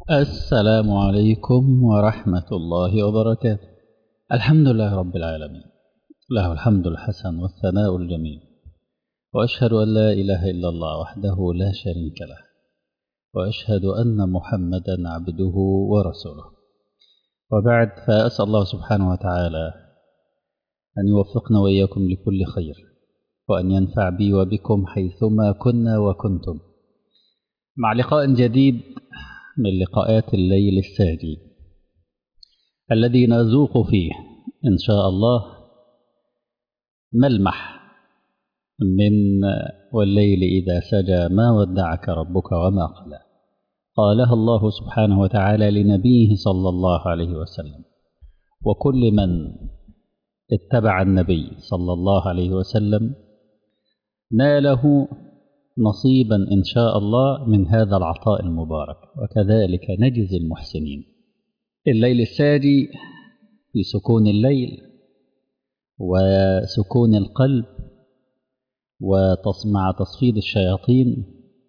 السلام عليكم ورحمة الله وبركاته. الحمد لله رب العالمين، له الحمد الحسن والثناء الجميل، وأشهد أن لا إله إلا الله وحده لا شريك له، وأشهد أن محمدا عبده ورسوله. وبعد، فأسأل الله سبحانه وتعالى أن يوفقنا وإياكم لكل خير، وأن ينفع بي وبكم حيثما كنا وكنتم، مع لقاء جديد من لقاءات الليل الساجي الذي نذوق فيه إن شاء الله ملمح من والليل إذا سجى ما ودعك ربك وما قلى، قالها الله سبحانه وتعالى لنبيه صلى الله عليه وسلم، وكل من اتبع النبي صلى الله عليه وسلم ناله نصيبا إن شاء الله من هذا العطاء المبارك، وكذلك نجزي المحسنين. الليل الساجي في سكون الليل وسكون القلب ومع تصفيد الشياطين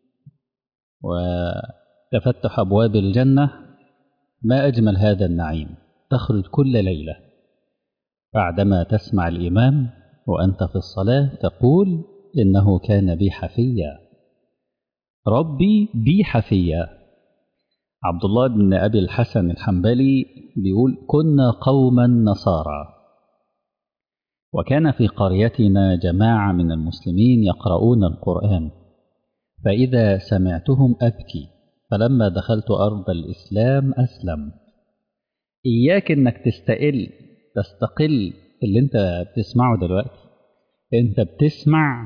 وتفتح أبواب الجنة، ما أجمل هذا النعيم. تخرج كل ليلة بعدما تسمع الإمام وأنت في الصلاة تقول: إنه كان بي حفيا، ربي بي حفيا. عبد الله بن أبي الحسن الحنبلي بيقول: كنا قوما نصارى، وكان في قريتنا جماعة من المسلمين يقرؤون القرآن، فإذا سمعتهم أبكي، فلما دخلت أرض الإسلام أسلمت. إياك إنك تستقل اللي أنت بتسمعه دلوقتي. أنت بتسمع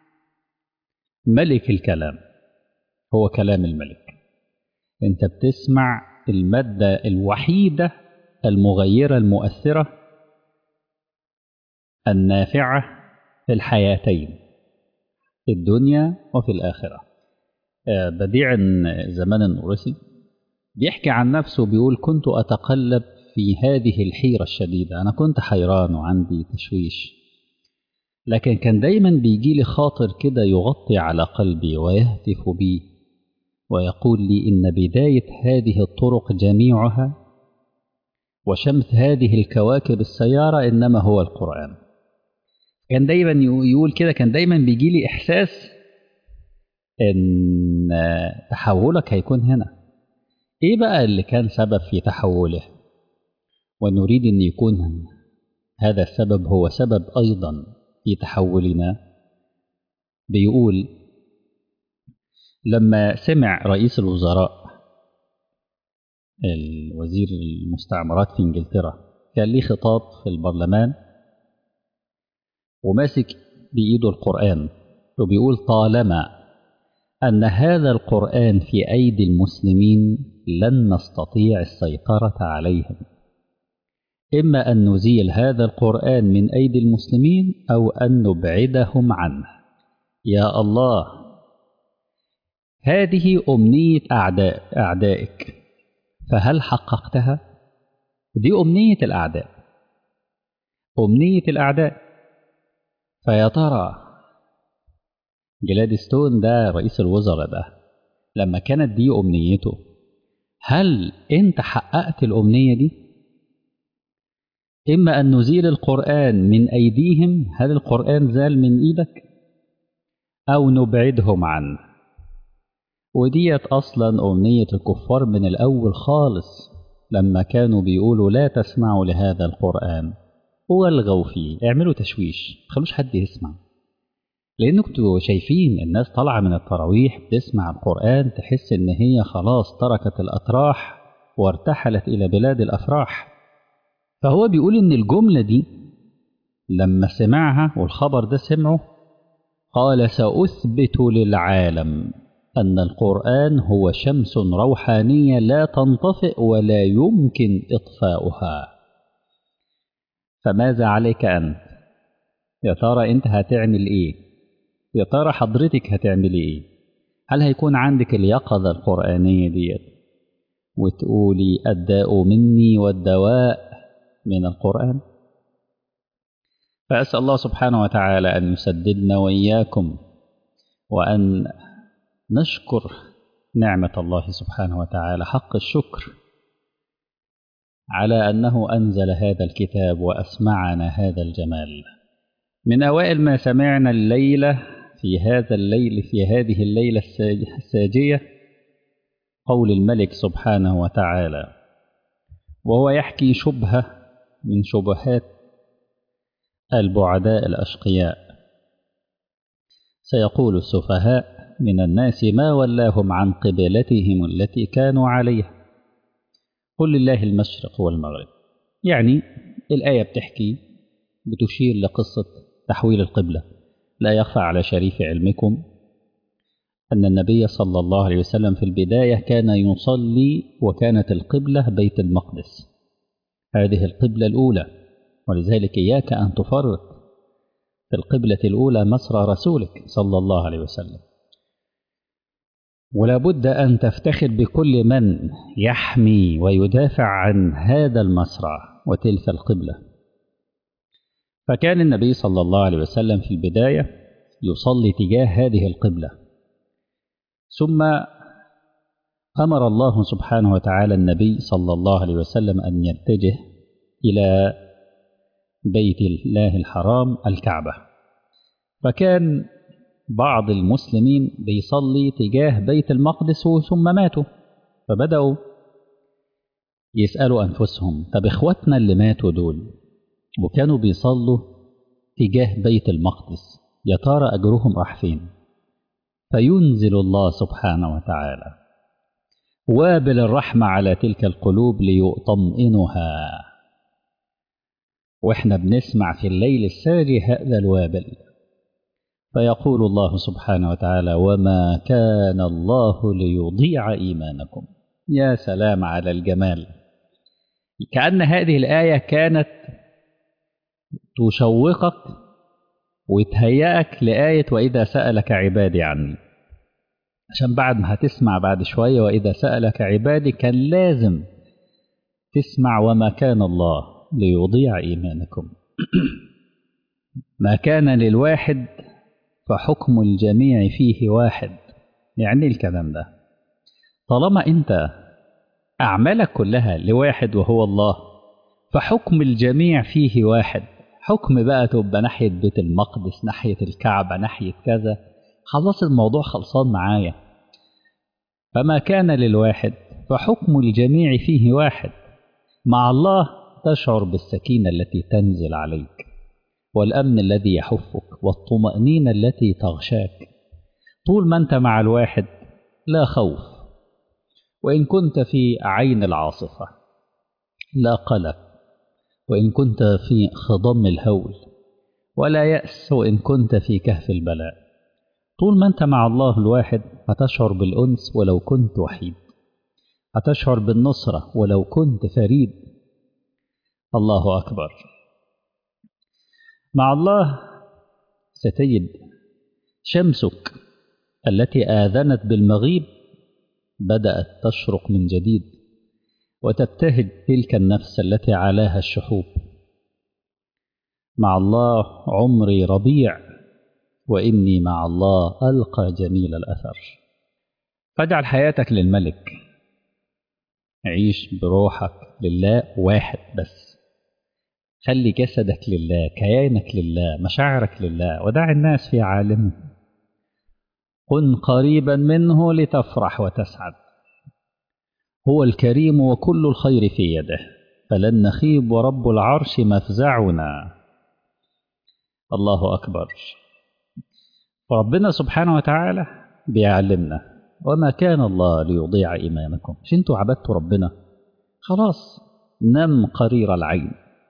ملك الكلام، هو كلام الملك. أنت بتسمع المادة الوحيدة المغيرة المؤثرة النافعة في الحياتين، في الدنيا وفي الآخرة. بديع زمان النورسي بيحكي عن نفسه، بيقول: كنت أتقلب في هذه الحيرة الشديدة، أنا كنت حيران وعندي تشويش، لكن كان دايما بيجي لي خاطر كده يغطي على قلبي ويهتف بي ويقول لي إن بداية هذه الطرق جميعها وشمس هذه الكواكب السيارة إنما هو القرآن. كان دايما يقول كده، كان دايما بيجي لي إحساس إن تحولك هيكون هنا. إيه بقى اللي كان سبب في تحوله؟ ونريد أن يكون هذا السبب هو سبب أيضا في تحولنا. بيقول: لما سمع رئيس الوزراء الوزير المستعمرات في إنجلترا كان ليه خطاب في البرلمان وماسك بإيده القرآن، وبيقول: طالما أن هذا القرآن في أيدي المسلمين لن نستطيع السيطرة عليهم، إما أن نزيل هذا القرآن من أيدي المسلمين أو أن نبعدهم عنه. يا الله، هذه أمنية أعدائك، فهل حققتها؟ دي أمنية الأعداء، أمنية الأعداء. فيا ترى جلادستون ده رئيس الوزراء ده لما كانت دي أمنيته، هل أنت حققت الأمنية دي؟ إما أن نزيل القرآن من أيديهم، هل القرآن زال من إيدك؟ أو نبعدهم عنه. وديت أصلا أمنية الكفار من الأول خالص، لما كانوا بيقولوا: لا تسمعوا لهذا القرآن والغوا فيه، اعملوا تشويش، متخلوش حد يسمع. لأنكم كنتوا شايفين الناس طالعة من التراويح بتسمع القرآن، تحس إن هي خلاص تركت الأتراح وارتحلت إلى بلاد الأفراح. فهو بيقول إن الجملة دي لما سمعها والخبر ده سمعه، قال: سأثبت للعالم أن القرآن هو شمس روحانية لا تنطفئ ولا يمكن إطفاؤها. فماذا عليك أنت؟ يا ترى أنت هتعمل إيه؟ يا ترى حضرتك هتعملي إيه؟ هل هيكون عندك اليقظة القرآنية ديت وتقولي: الداء مني والدواء من القرآن؟ فأسأل الله سبحانه وتعالى أن يسددنا وإياكم، وأن نشكر نعمة الله سبحانه وتعالى حق الشكر على أنه أنزل هذا الكتاب وأسمعنا هذا الجمال. من أوائل ما سمعنا الليلة في هذه الليلة الساجية قول الملك سبحانه وتعالى وهو يحكي شبهة من شبهات البعداء الأشقياء. سيقول السفهاء من الناس ما ولاهم عن قبلتهم التي كانوا عليها قل لله المشرق والمغرب. يعني الآية بتشير لقصة تحويل القبلة. لا يخفى على شريف علمكم أن النبي صلى الله عليه وسلم في البداية كان يصلي وكانت القبلة بيت المقدس، هذه القبلة الأولى، ولذلك إياك أن تفرط في القبلة الأولى مسرى رسولك صلى الله عليه وسلم. ولا بد أن تفتخر بكل من يحمي ويدافع عن هذا المسرى وتلك القبلة. فكان النبي صلى الله عليه وسلم في البداية يصلي تجاه هذه القبلة، ثم أمر الله سبحانه وتعالى النبي صلى الله عليه وسلم أن يتجه إلى بيت الله الحرام الكعبة. فكان بعض المسلمين بيصلي تجاه بيت المقدس ثم ماتوا، فبدأوا يسألوا أنفسهم طب إخواتنا اللي ماتوا دول وكانوا بيصلوا تجاه بيت المقدس يا ترى أجرهم راح فين؟ فينزل الله سبحانه وتعالى وابل الرحمة على تلك القلوب ليطمئنها. وإحنا بنسمع في الليل الساجي هذا الوابل، فيقول الله سبحانه وتعالى وما كان الله ليضيع إيمانكم. يا سلام على الجمال. كأن هذه الآية كانت تشوقك وتهيئك لآية وإذا سألك عبادي عني، عشان بعد ما هتسمع بعد شوية وإذا سألك عبادي كان لازم تسمع وما كان الله ليضيع إيمانكم. ما كان للواحد فحكم الجميع فيه واحد. يعني الكلام ده طالما أنت أعمالك كلها لواحد وهو الله فحكم الجميع فيه واحد. حكم بقى تبقى ناحية بيت المقدس، ناحية الكعبة، ناحية كذا، خلاص الموضوع خلصان معايا. فما كان للواحد فحكم الجميع فيه واحد. مع الله تشعر بالسكينة التي تنزل عليك والأمن الذي يحفك والطمأنينة التي تغشاك. طول ما أنت مع الواحد لا خوف، وإن كنت في عين العاصفة لا قلق، وإن كنت في خضم الهول ولا يأس، وإن كنت في كهف البلاء. طول ما أنت مع الله الواحد هتشعر بالأنس ولو كنت وحيد، هتشعر بالنصرة ولو كنت فريد. الله أكبر. مع الله ستجد شمسك التي آذنت بالمغيب بدأت تشرق من جديد، وتبتهج تلك النفس التي علاها الشحوب. مع الله عمري ربيع، وإني مع الله ألقى جميل الأثر. فاجعل حياتك للملك، عيش بروحك لله واحد بس. خلي جسدك لله، كيانك لله، مشاعرك لله، ودع الناس في عالمه. كن قريبا منه لتفرح وتسعد. هو الكريم وكل الخير في يده، فلن نخيب ورب العرش مفزعنا. الله أكبر. فربنا سبحانه وتعالى بيعلمنا وما كان الله ليضيع إيمانكم. مش انتوا عبدتوا ربنا خلاص، نم قرير العين،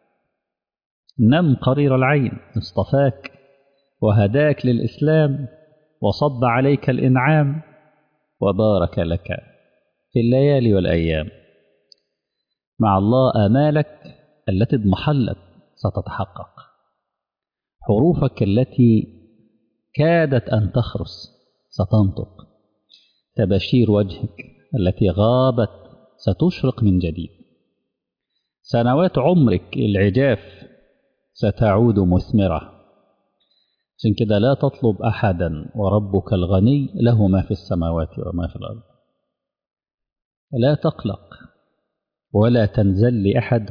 نم قرير العين. اصطفاك وهداك للإسلام وصب عليك الإنعام وبارك لك في الليالي والأيام. مع الله آمالك التي اضمحلت ستتحقق، حروفك التي كادت أن تخرس ستنطق، تباشير وجهك التي غابت ستشرق من جديد، سنوات عمرك العجاف ستعود مثمرة. عشان كده لا تطلب أحدا وربك الغني له ما في السماوات وما في الأرض. لا تقلق ولا تنزل لأحد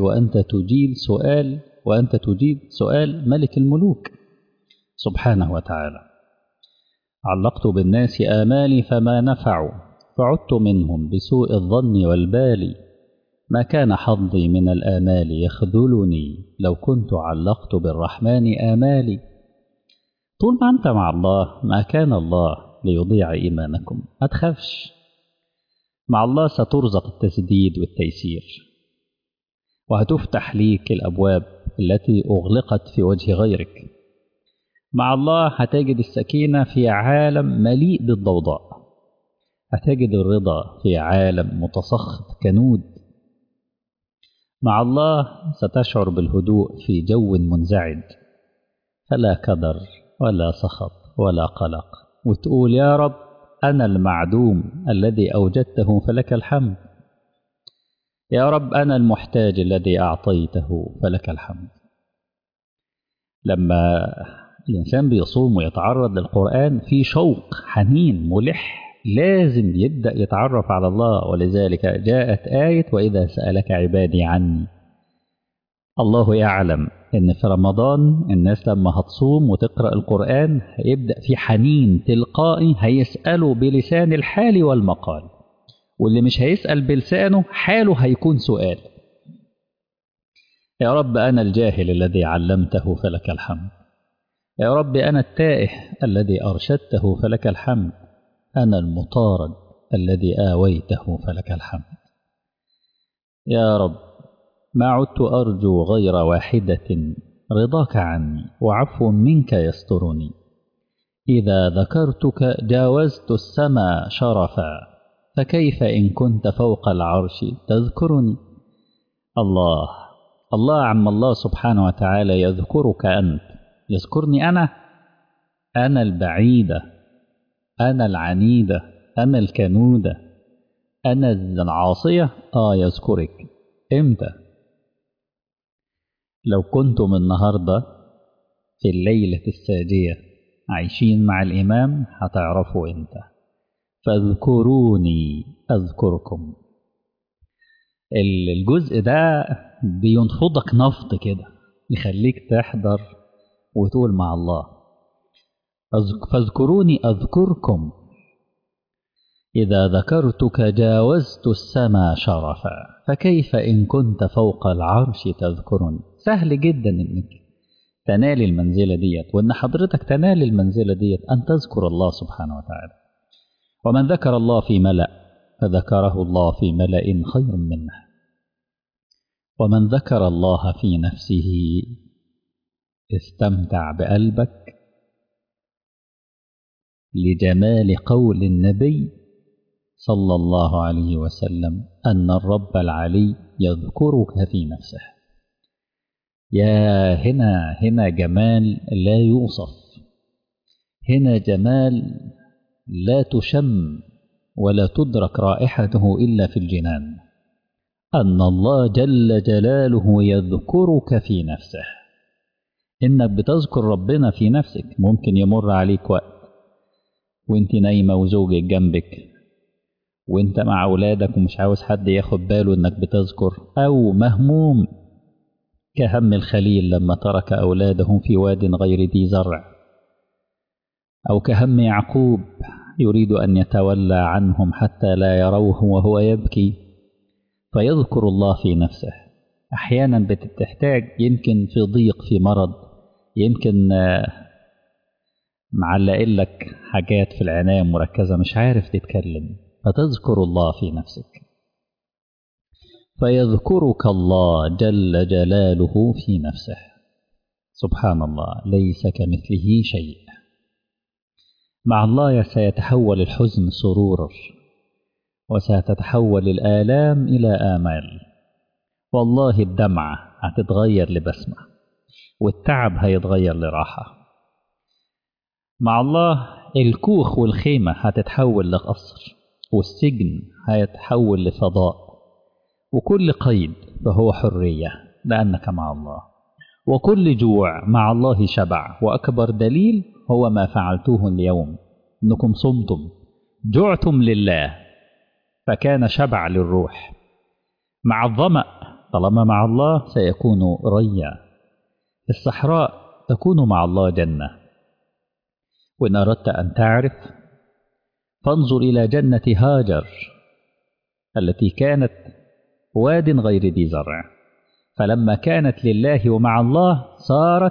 وأنت تجيب سؤال ملك الملوك سبحانه وتعالى. علقت بالناس آمالي فما نفعوا، فعدت منهم بسوء الظن والبال، ما كان حظي من الآمال يخذلني، لو كنت علقت بالرحمن آمالي. طول ما أنت مع الله ما كان الله ليضيع إيمانكم، ما تخافش، مع الله سترزق التسديد والتيسير، وهتفتح ليك الأبواب التي أغلقت في وجه غيرك. مع الله هتجد السكينة في عالم مليء بالضوضاء، هتجد الرضا في عالم متسخط كنود. مع الله ستشعر بالهدوء في جو منزعج، فلا كدر ولا سخط ولا قلق، وتقول يا رب أنا المعدوم الذي أوجدته فلك الحمد، يا رب أنا المحتاج الذي أعطيته فلك الحمد. لما الإنسان بيصوم ويتعرض للقرآن في شوق حنين ملح، لازم يبدأ يتعرف على الله، ولذلك جاءت آية وإذا سألك عبادي عني. الله يعلم إن في رمضان الناس لما هتصوم وتقرأ القرآن هيبدأ في حنين تلقائي، هيسألوا بلسان الحال والمقال، واللي مش هيسأل بلسانه حاله هيكون سؤال. يا رب أنا الجاهل الذي علمته فلك الحمد، يا رب أنا التائه الذي أرشدته فلك الحمد، أنا المطارد الذي آويته فلك الحمد. يا رب ما عدت أرجو غير واحدة، رضاك عني وعفو منك يسترني، إذا ذكرتك جاوزت السما شرفا، فكيف إن كنت فوق العرش تذكرني. الله عم الله سبحانه وتعالى يذكرك أنت، يذكرني أنا البعيدة، أنا العنيدة، أنا الكنودة، أنا العاصية. يذكرك إمتى؟ لو كنتم النهاردة في الليلة الساجية عايشين مع الإمام هتعرفوا إمتى. فاذكروني أذكركم. الجزء ده بينفضك نفض كده، يخليك تحضر وتقول مع الله فاذكروني أذكركم، إذا ذكرتك جاوزت السما شرفا، فكيف إن كنت فوق العرش تذكرني. سهل جدا إنك تنال المنزلة ديت، وإن حضرتك تنال المنزلة ديت أن تذكر الله سبحانه وتعالى. ومن ذكر الله في ملأ فذكره الله في ملأ خير منه، ومن ذكر الله في نفسه استمتع بقلبك لجمال قول النبي صلى الله عليه وسلم أن الرب العلي يذكرك في نفسه. يا هنا جمال لا يوصف، هنا جمال لا تشم ولا تدرك رائحته إلا في الجنان، أن الله جل جلاله يذكرك في نفسه. إنك بتذكر ربنا في نفسك. ممكن يمر عليك وقت وانت نايمة وزوجك جنبك وانت مع أولادك ومش عاوز حد ياخد باله إنك بتذكر، أو مهموم كهم الخليل لما ترك أولادهم في واد غير ذي زرع، أو كهم يعقوب يريد أن يتولى عنهم حتى لا يروه وهو يبكي، فيذكر الله في نفسه. أحيانا بتحتاج يمكن في ضيق، في مرض، يمكن معلق لك حاجات في العناية مركزة مش عارف تتكلم، فتذكر الله في نفسك فيذكرك الله جل جلاله في نفسه. سبحان الله، ليس كمثله شيء. مع الله سيتحول الحزن سرورا، وستتحول الآلام إلى آمال. والله الدمعة هتتغير لبسمة، والتعب هيتغير لراحة. مع الله الكوخ والخيمة هتتحول لقصر، والسجن هيتحول لفضاء، وكل قيد فهو حرية لأنك مع الله، وكل جوع مع الله شبع. وأكبر دليل هو ما فعلتوه اليوم، أنكم صمتم جعتم لله، فكان شبع للروح. مع الظمأ طالما مع الله سيكون ريا. في الصحراء تكون مع الله جنة. وإن أردت أن تعرف فانظر إلى جنة هاجر التي كانت واد غير ذي زرع، فلما كانت لله ومع الله صارت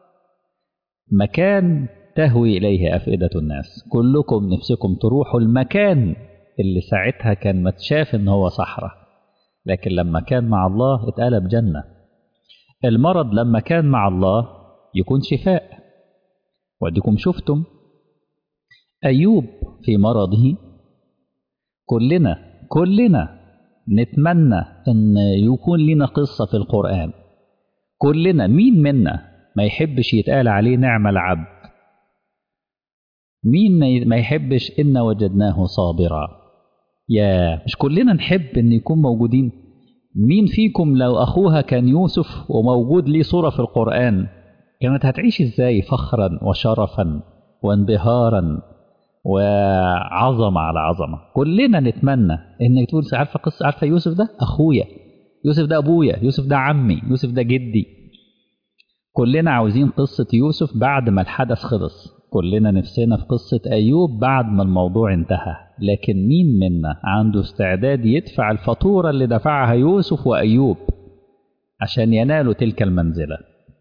مكان تهوي إليه أفئدة الناس. كلكم نفسكم تروحوا المكان اللي ساعتها كان متشاف إن هو صحراء، لكن لما كان مع الله اتقلب جنة. المرض لما كان مع الله يكون شفاء. وديكم شفتم أيوب في مرضه. كلنا نتمنى أن يكون لنا قصة في القرآن. كلنا، مين منا ما يحبش يتقال عليه نعم العبد؟ مين ما يحبش إن وجدناه صابرا؟ يا مش كلنا نحب أن يكون موجودين؟ مين فيكم لو أخوها كان يوسف وموجود ليه صورة في القرآن كانت هتعيش إزاي فخرا وشرفا وانبهارا وعظمة على عظمة؟ كلنا نتمنى إنك تقول عارفة قصة، عارفة يوسف ده أخويا، يوسف ده أبويا، يوسف ده عمي، يوسف ده جدي. كلنا عاوزين قصة يوسف بعد ما الحدث خلص. كلنا نفسنا في قصة أيوب بعد ما الموضوع انتهى. لكن مين منا عنده استعداد يدفع الفاتورة اللي دفعها يوسف وأيوب عشان ينالوا تلك المنزلة؟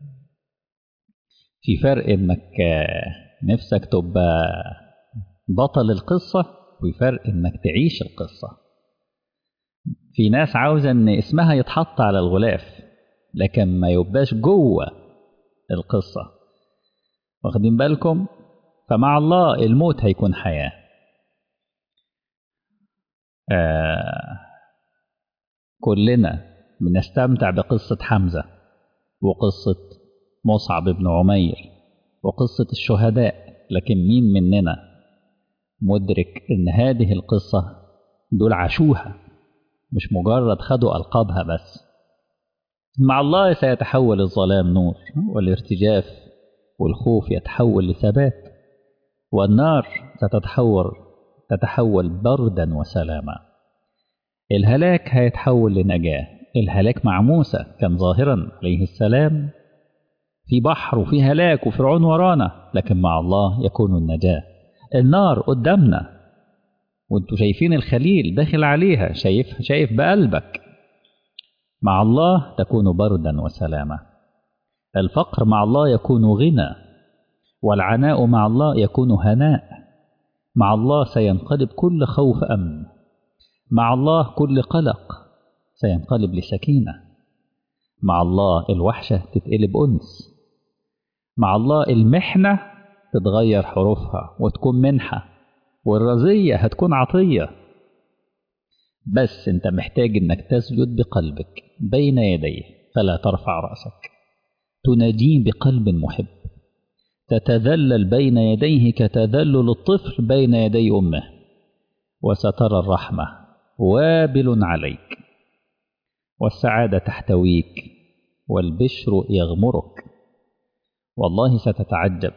في فرق إنك نفسك تبقى بطل القصة، وفي فرق إنك تعيش القصة. في ناس عاوزة إن اسمها يتحط على الغلاف لكن ما يبقاش جوه القصة. واخدين بالكم؟ فمع الله الموت هيكون حياة. كلنا بنستمتع بقصة حمزة وقصة مصعب بن عمير وقصة الشهداء، لكن مين مننا مدرك إن هذه القصة دول عاشوها، مش مجرد خدوا ألقابها بس. مع الله سيتحول الظلام نور، والارتجاف والخوف يتحول لثبات، والنار تتحول بردا وسلاما. الهلاك هيتحول لنجاة. الهلاك مع موسى كان ظاهرا عليه السلام في بحر وفي هلاك وفرعون ورانا، لكن مع الله يكون النجاة. النار قدامنا وانتوا شايفين الخليل داخل عليها، شايف بقلبك. مع الله تكون بردا وسلاما. الفقر مع الله يكون غنى، والعناء مع الله يكون هناء. مع الله سينقلب كل خوف أمن. مع الله كل قلق سينقلب لسكينة. مع الله الوحشة تتقلب أنس. مع الله المحنة تتغير حروفها وتكون منحة، والرزية هتكون عطية. بس انت محتاج انك تسجد بقلبك بين يديه فلا ترفع رأسك، تناجيه بقلب محب، تتذلل بين يديه كتذلل الطفل بين يدي أمه، وسترى الرحمة وابل عليك، والسعادة تحتويك، والبشر يغمرك. والله ستتعجب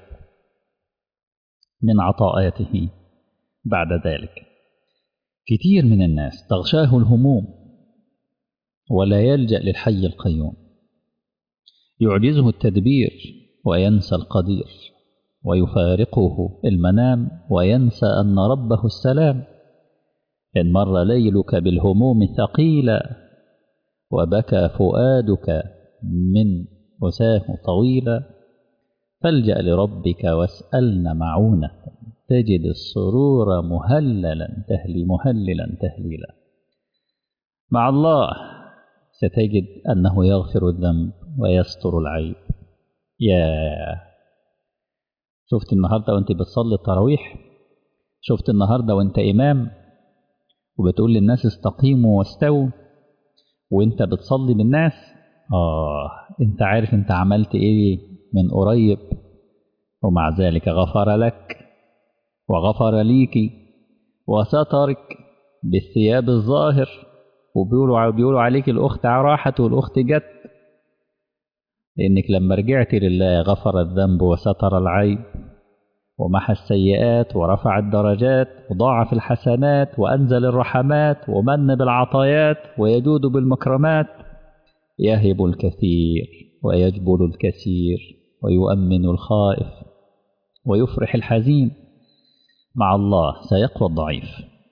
من عطاءاته بعد ذلك. كتير من الناس تغشاه الهموم ولا يلجأ للحي القيوم، يعجزه التدبير وينسى القدير، ويفارقه المنام وينسى أن ربه السلام. إن مر ليلك بالهموم ثقيلا، وبكى فؤادك من أساه طويلا، فالجأ لربك واسألن معونة، تجد السرور مهللا تهليلا. مع الله ستجد أنه يغفر الذنب ويستر العيب. يا شفت النهاردة وانت بتصلي التراويح؟ شفت النهاردة وانت إمام وبتقول للناس استقيموا واستووا وانت بتصلي بالناس؟ انت عارف انت عملت ايه من قريب، ومع ذلك غفر لك وغفر ليك وسترك بالثياب الظاهر، وبيقولوا عليك الأخت راحت والأخت جت، لأنك لما رجعت لله غفر الذنب وستر العيب ومحى السيئات ورفع الدرجات وضاعف الحسنات وأنزل الرحمات ومن بالعطايات ويجود بالمكرمات، يهب الكثير ويجبر الكثير ويؤمن الخائف ويفرح الحزين. مع الله سيقوى الضعيف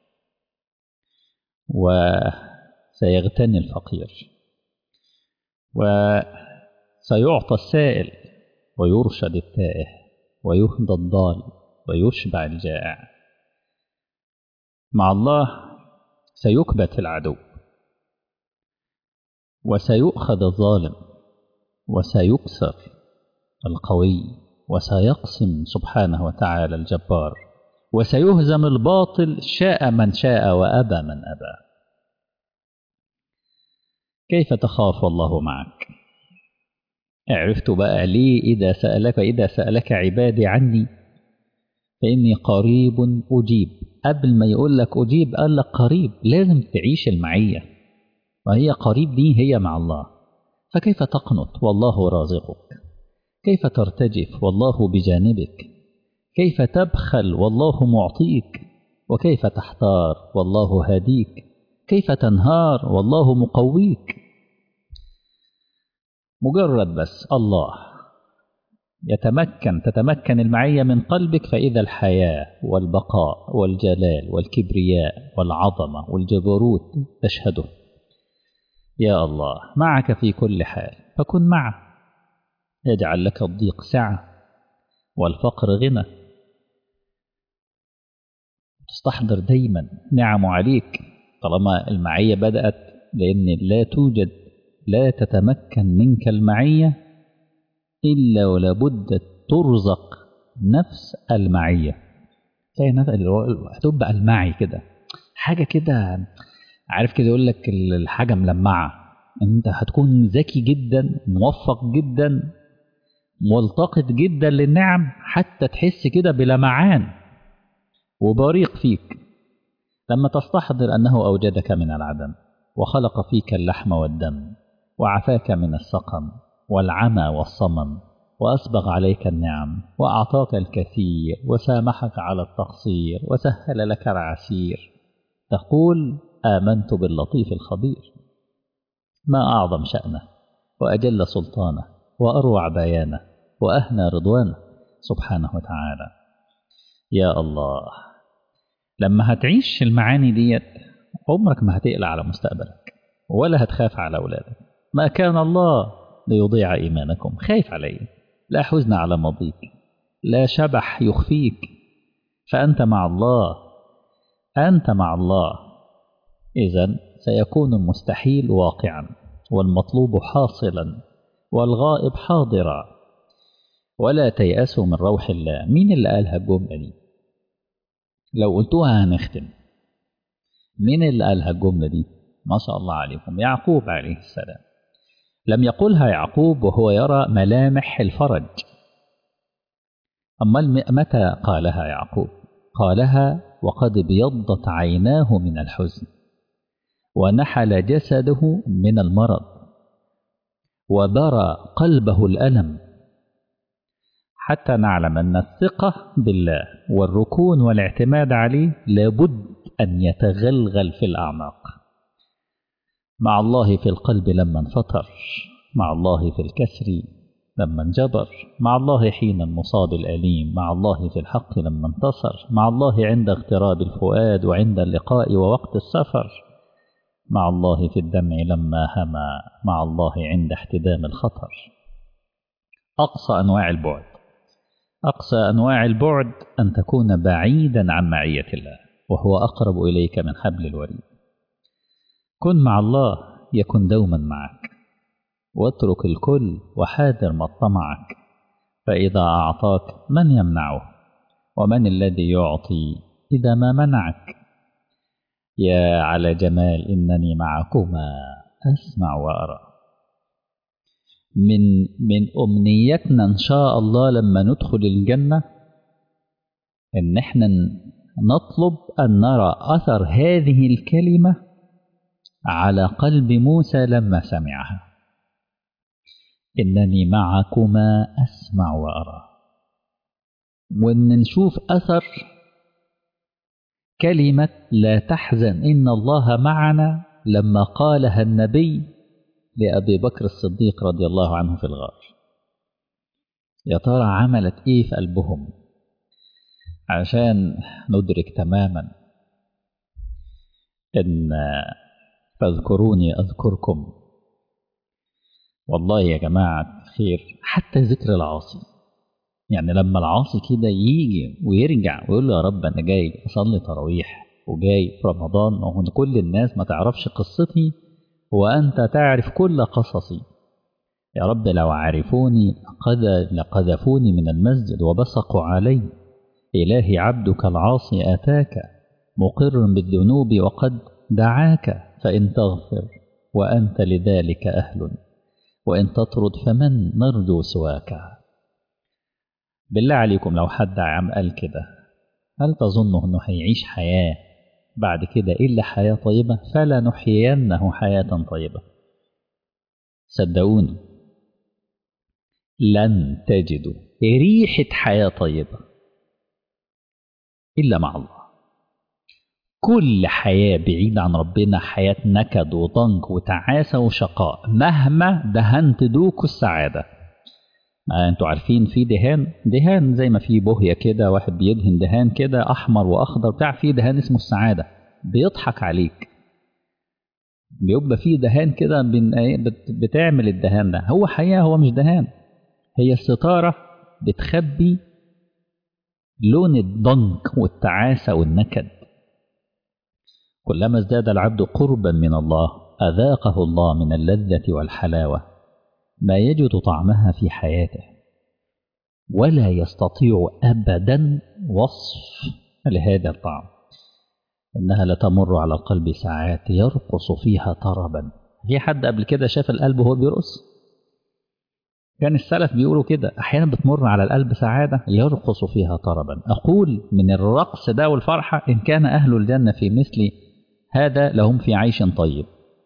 وسيغتني الفقير، وسيعطى السائل ويرشد التائه ويهدى الضال ويشبع الجائع. مع الله سيكبت العدو وسيؤخذ الظالم وسيكسر القوي وسيقسم سبحانه وتعالى الجبار، وسيهزم الباطل شاء من شاء وأبى من أبى. كيف تخاف والله معك؟ عرفت بقى ليه إذا سألك عبادي عني فإني قريب أجيب. قبل ما يقول لك أجيب قال لك قريب، لازم تعيش المعية، وهي قريب دي هي مع الله. فكيف تقنط والله رازقك؟ كيف ترتجف والله بجانبك؟ كيف تبخل والله معطيك؟ وكيف تحتار والله هاديك؟ كيف تنهار والله مقويك؟ مجرد بس الله تتمكن المعية من قلبك، فإذا الحياة والبقاء والجلال والكبرياء والعظمة والجبروت تشهده. يا الله معك في كل حال فكن معه، يجعل لك الضيق سعة والفقر غنى. تستحضر دايما نعم عليك طالما المعية بدأت، لأن لا تتمكن منك المعية إلا ولابد ترزق نفس المعية. تلاقي نفس هتبقى المعي كده حاجة كده، عارف كده يقول لك الحاجة ملمعة. انت هتكون ذكي جدا، موفق جدا، ملتقط جدا للنعم، حتى تحس كده بلمعان وبريق فيك لما تستحضر أنه أوجدك من العدم وخلق فيك اللحم والدم وعفاك من السقم والعمى والصمم وأسبغ عليك النعم وأعطاك الكثير وسامحك على التقصير وسهل لك العسير. تقول آمنت باللطيف الخبير. ما أعظم شأنه وأجل سلطانه وأروع بيانه وأهنى رضوانه سبحانه وتعالى. يا الله لما هتعيش المعاني ديت عمرك ما هتقلق على مستقبلك ولا هتخاف على أولادك. ما كان الله ليضيع إيمانكم. خايف عليه، لا حزن على ماضيك، لا شبح يخفيك، فأنت مع الله، أنت مع الله. إذن سيكون المستحيل واقعا والمطلوب حاصلا والغائب حاضرا. ولا تيأسوا من روح الله. مين اللي قالها الجملة دي؟ لو قلتوها هنختم. مين اللي قالها الجملة دي؟ ما شاء الله عليكم، يعقوب عليه السلام. لم يقولها يعقوب وهو يرى ملامح الفرج. أما متى قالها يعقوب؟ قالها وقد ابيضت عيناه من الحزن ونحل جسده من المرض وبرى قلبه الألم، حتى نعلم أن الثقة بالله والركون والاعتماد عليه لابد أن يتغلغل في الأعماق. مع الله في القلب لما انفطر، مع الله في الكسر لما انجبر، مع الله حين المصاب الأليم، مع الله في الحق لما انتصر، مع الله عند اغتراب الفؤاد وعند اللقاء ووقت السفر، مع الله في الدمع لما هما، مع الله عند احتدام الخطر. أقصى أنواع البعد أن تكون بعيدا عن معية الله وهو أقرب إليك من حبل الوريد. كن مع الله يكن دوما معك، واترك الكل وحاذر ما طمعك، فإذا أعطاك من يمنعه؟ ومن الذي يعطي إذا ما منعك؟ يا على جمال إنني معكما أسمع وأرى. من أمنيتنا إن شاء الله لما ندخل الجنة إن احنا نطلب أن نرى أثر هذه الكلمة على قلب موسى لما سمعها. إنني معكما أسمع وأرى. وإن نشوف أثر كلمة لا تحزن إن الله معنا لما قالها النبي لأبي بكر الصديق رضي الله عنه في الغار. يا ترى عملت إيه في قلبهم عشان ندرك تماما إن فاذكروني أذكركم. والله يا جماعة خير حتى ذكر العاصي، يعني لما العاصي كده يجي ويرجع ويقول له يا رب أنا جاي أصلي تراويح وجاي في رمضان وهون كل الناس ما تعرفش قصتي وأنت تعرف كل قصصي، يا رب لو عرفوني لقذفوني من المسجد وبصقوا علي، إلهي عبدك العاصي أتاك مقر بالذنوب وقد دعاك، فإن تغفر وأنت لذلك أهل وإن تطرد فمن نرجو سواك. بالله عليكم لو حد عم قال كده هل تظنوا أنه هيعيش حياة بعد كده إلا حياة طيبة؟ فلا نحيينه حياة طيبة. صدقوني لن تجدوا ريحة حياة طيبة إلا مع الله. كل حياة بعيدة عن ربنا حياة نكد وضنك وتعاسة وشقاء مهما دهنت دوك السعادة. انتوا عارفين في دهان زي ما في بوهية كده، واحد بيدهن دهان كده أحمر وأخضر بتاع، في دهان اسمه السعادة بيضحك عليك. بيبقى في دهان كده بتعمل الدهان ده، هو حقيقة هو مش دهان، هي الستارة بتخبي لون الضنك والتعاسة والنكد. كلما ازداد العبد قربا من الله أذاقه الله من اللذة والحلاوة ما يجد طعمها في حياته، ولا يستطيع أبدا وصف لهذا الطعم. إنها لتمر على القلب ساعات يرقص فيها طربا. في حد قبل كده شاف القلب وهو بيرقص؟ كان السلف بيقولوا كده أحيانا بتمر على القلب سعادة يرقص فيها طربا. أقول من الرقص ده والفرحة إن كان أهل الجنة في مثل هذا لهم في عيش طيب.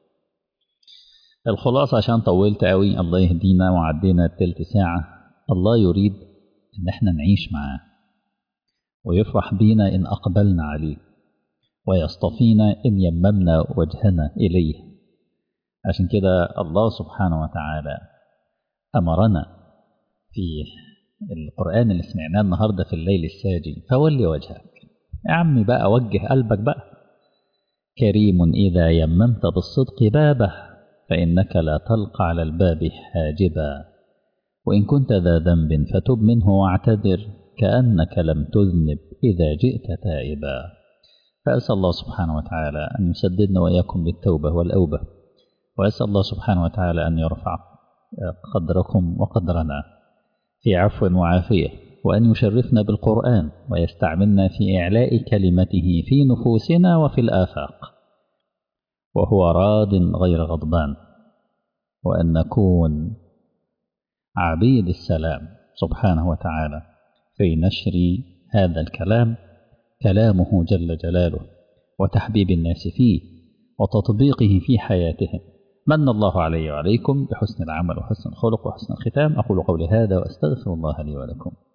الخلاصة عشان طولت قوي، الله يهدينا وعدينا التلت ساعة. الله يريد إن احنا نعيش معاه ويفرح بينا إن أقبلنا عليه ويصطفينا إن يممنا وجهنا إليه. عشان كده الله سبحانه وتعالى أمرنا في القرآن اللي سمعناه النهاردة في الليل الساجي فولي وجهك. يا عمي بقى وجه قلبك بقى. كريم إذا يممت بالصدق بابه فإنك لا تلقى على الباب حاجبا، وإن كنت ذا ذنب فتب منه واعتذر كأنك لم تذنب إذا جئت تائبا. فأسأل الله سبحانه وتعالى أن يسددنا وإياكم بالتوبة والأوبة، وأسأل الله سبحانه وتعالى أن يرفع قدركم وقدرنا في عفو وعافية، وأن يشرفنا بالقرآن ويستعملنا في إعلاء كلمته في نفوسنا وفي الآفاق وهو راض غير غضبان، وأن نكون عبيد السلام سبحانه وتعالى في نشر هذا الكلام، كلامه جل جلاله، وتحبيب الناس فيه وتطبيقه في حياتهم. من الله علي وعليكم بحسن العمل وحسن الخلق وحسن الختام. أقول قولي هذا وأستغفر الله لي ولكم.